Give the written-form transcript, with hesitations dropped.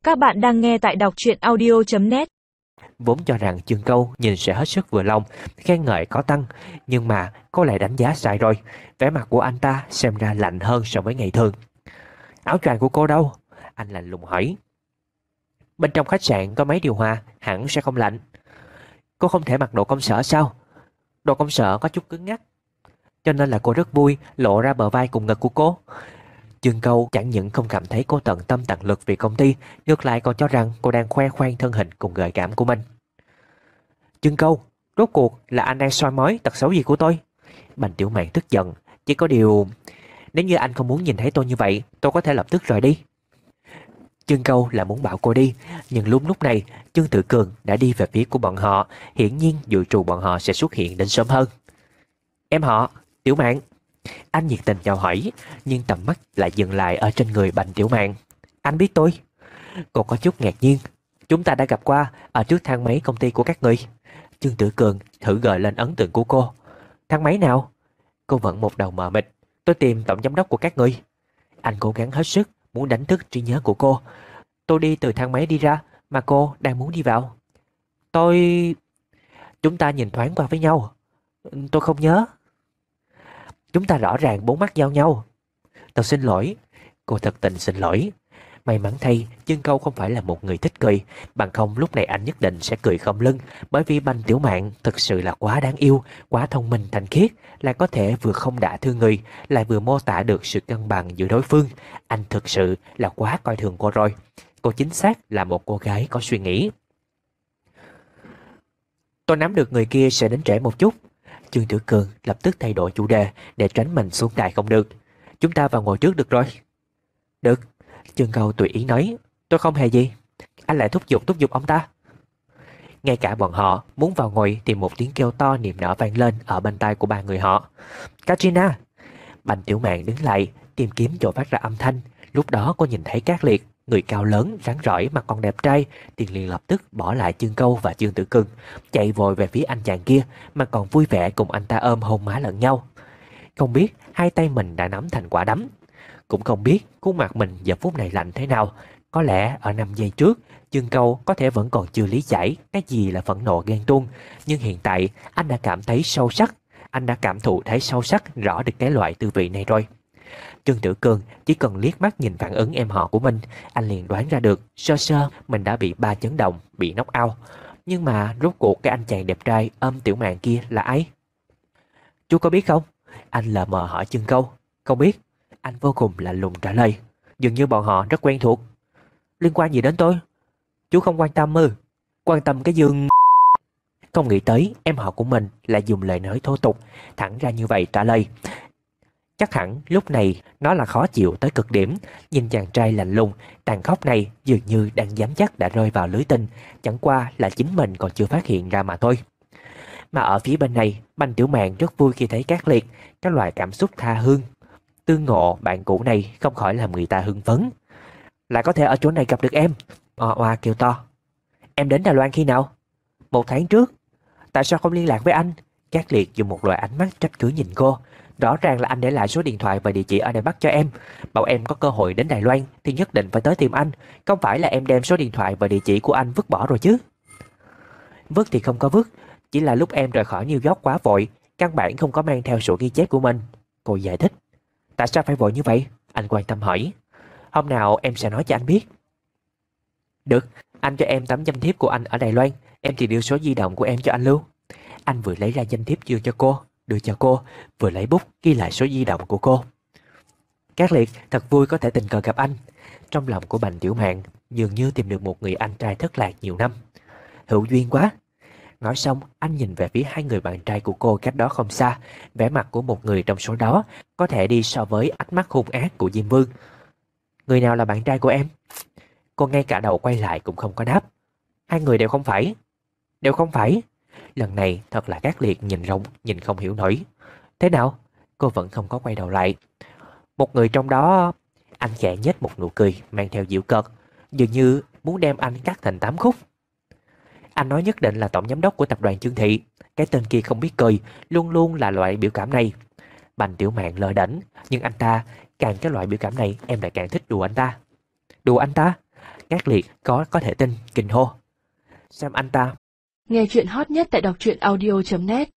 Các bạn đang nghe tại đọc truyện audio.net. Vốn cho rằng Chương Câu nhìn sẽ hết sức vừa lòng, khen ngợi có tăng, nhưng mà cô lại đánh giá sai rồi. Vẻ mặt của anh ta xem ra lạnh hơn so với ngày thường. Áo choàng của cô đâu? Anh lạnh lùng hỏi. Bên trong khách sạn có máy điều hòa, hẳn sẽ không lạnh. Cô không thể mặc đồ công sở sao? Đồ công sở có chút cứng ngắc, cho nên là cô rất vui lộ ra bờ vai cùng ngực của cô. Chương Câu chẳng những không cảm thấy cô tận tâm tận lực vì công ty, ngược lại còn cho rằng cô đang khoe khoang thân hình cùng gợi cảm của mình. Chương Câu, rốt cuộc là anh đang soi mói tật xấu gì của tôi? Bành Tiểu Mạn tức giận, chỉ có điều nếu như anh không muốn nhìn thấy tôi như vậy, tôi có thể lập tức rời đi. Chương Câu là muốn bảo cô đi, nhưng lúc này Chương Tự Cường đã đi về phía của bọn họ, hiển nhiên dự trù bọn họ sẽ xuất hiện đến sớm hơn. Em họ, Tiểu Mạn. Anh nhiệt tình chào hỏi, nhưng tầm mắt lại dừng lại ở trên người Bành Tiểu Mạn. Anh biết tôi? Cô có chút ngạc nhiên. Chúng ta đã gặp qua ở trước thang máy công ty của các người. Chương Tử Cường thử gợi lên ấn tượng của cô. Thang máy nào? Cô vẫn một đầu mờ mịt. Tôi tìm tổng giám đốc của các người. Anh cố gắng hết sức muốn đánh thức trí nhớ của cô. Tôi đi từ thang máy đi ra, mà cô đang muốn đi vào. Chúng ta nhìn thoáng qua với nhau. Tôi không nhớ. Chúng ta rõ ràng bốn mắt giao nhau. Tôi xin lỗi. Cô thật tình xin lỗi. May mắn thay, Chương Câu không phải là một người thích cười, bằng không lúc này anh nhất định sẽ cười không lưng, bởi vì Bành Tiểu Mạn thực sự là quá đáng yêu, quá thông minh thanh khiết, là có thể vừa không đả thương người, lại vừa mô tả được sự cân bằng giữa đối phương. Anh thực sự là quá coi thường cô rồi. Cô chính xác là một cô gái có suy nghĩ. Tôi nắm được người kia sẽ đến trễ một chút. Chương Tử Cường lập tức thay đổi chủ đề để tránh mình xuống đài không được. Chúng ta vào ngồi trước được rồi. Được. Chương Câu tùy ý nói. Tôi không hề gì. Anh lại thúc giục ông ta. Ngay cả bọn họ muốn vào ngồi thì một tiếng kêu to niềm nở vang lên ở bên tai của ba người họ. Katrina! Bành Tiểu Mạn đứng lại tìm kiếm chỗ phát ra âm thanh. Lúc đó cô nhìn thấy Cát Liệt, người cao lớn, rắn rỏi mà còn đẹp trai, thì liền lập tức bỏ lại Chương Câu và Chương Tử Cường, chạy vội về phía anh chàng kia mà còn vui vẻ cùng anh ta ôm hôn má lẫn nhau. Không biết hai tay mình đã nắm thành quả đấm, cũng không biết khuôn mặt mình giờ phút này lạnh thế nào. Có lẽ ở 5 giây trước, Chương Câu có thể vẫn còn chưa lý giải cái gì là phẫn nộ ghen tuông, nhưng hiện tại anh đã cảm thấy sâu sắc, anh đã cảm thụ thấy sâu sắc rõ được cái loại tư vị này rồi. Trương Tử Cường chỉ cần liếc mắt nhìn phản ứng em họ của mình, anh liền đoán ra được sơ sơ mình đã bị ba chấn động, bị knock out. Nhưng mà rốt cuộc cái anh chàng đẹp trai ôm Tiểu Mạn kia là ai? Chú có biết không? Anh lờ mờ hỏi Chương Câu. Không biết. Anh vô cùng lạnh lùng trả lời. Dường như bọn họ rất quen thuộc. Liên quan gì đến tôi? Chú không quan tâm ư? Quan tâm cái giường... Không nghĩ tới em họ của mình lại dùng lời nói thô tục thẳng ra như vậy trả lời. Chắc hẳn lúc này nó là khó chịu tới cực điểm. Nhìn chàng trai lạnh lùng, tàn khốc này dường như đang dám chắc đã rơi vào lưới tình. Chẳng qua là chính mình còn chưa phát hiện ra mà thôi. Mà ở phía bên này, Bành Tiểu Mạn rất vui khi thấy Cát Liệt. Các loại cảm xúc tha hương, tương ngộ bạn cũ này không khỏi làm người ta hưng phấn. Lại có thể ở chỗ này gặp được em. Oa kêu to. Em đến Đài Loan khi nào? 1 tháng trước. Tại sao không liên lạc với anh? Cát Liệt dùng một loại ánh mắt trách cứ nhìn cô. Rõ ràng là anh để lại số điện thoại và địa chỉ ở Đài Bắc cho em, bảo em có cơ hội đến Đài Loan thì nhất định phải tới tìm anh. Không phải là em đem số điện thoại và địa chỉ của anh vứt bỏ rồi chứ? Vứt thì không có vứt, chỉ là lúc em rời khỏi New York quá vội, căn bản không có mang theo sổ ghi chép của mình. Cô giải thích. Tại sao phải vội như vậy? Anh quan tâm hỏi. Hôm nào em sẽ nói cho anh biết. Được, anh cho em tấm danh thiếp của anh ở Đài Loan, em thì đưa số di động của em cho anh lưu. Anh vừa lấy ra danh thiếp đưa cho cô, vừa lấy bút ghi lại số di động của cô. Cát Liệt thật vui có thể tình cờ gặp anh. Trong lòng của Bành Tiểu Mạn dường như tìm được một người anh trai thất lạc nhiều năm. Hữu duyên quá. Nói xong, anh nhìn về phía hai người bạn trai của cô cách đó không xa. Vẻ mặt của một người trong số đó có thể đi so với ánh mắt hung ác của Diêm Vương. Người nào là bạn trai của em? Cô ngay cả đầu quay lại cũng không có đáp. Hai người đều không phải. Đều không phải. Lần này thật là Cát Liệt nhìn không hiểu nổi. Thế nào? Cô vẫn không có quay đầu lại. Một người trong đó... Anh khẽ nhếch một nụ cười mang theo giễu cợt, dường như muốn đem anh cắt thành 8 khúc. Anh nói nhất định là tổng giám đốc của tập đoàn Trương Thị. Cái tên kia không biết cười, luôn luôn là loại biểu cảm này. Bành Tiểu Mạn lờ đễnh, nhưng anh ta càng cái loại biểu cảm này em lại càng thích đùa anh ta. Đùa anh ta? Cát Liệt có thể tin, kinh hô. Xem anh ta. Nghe chuyện hot nhất tại đọc truyện audio.net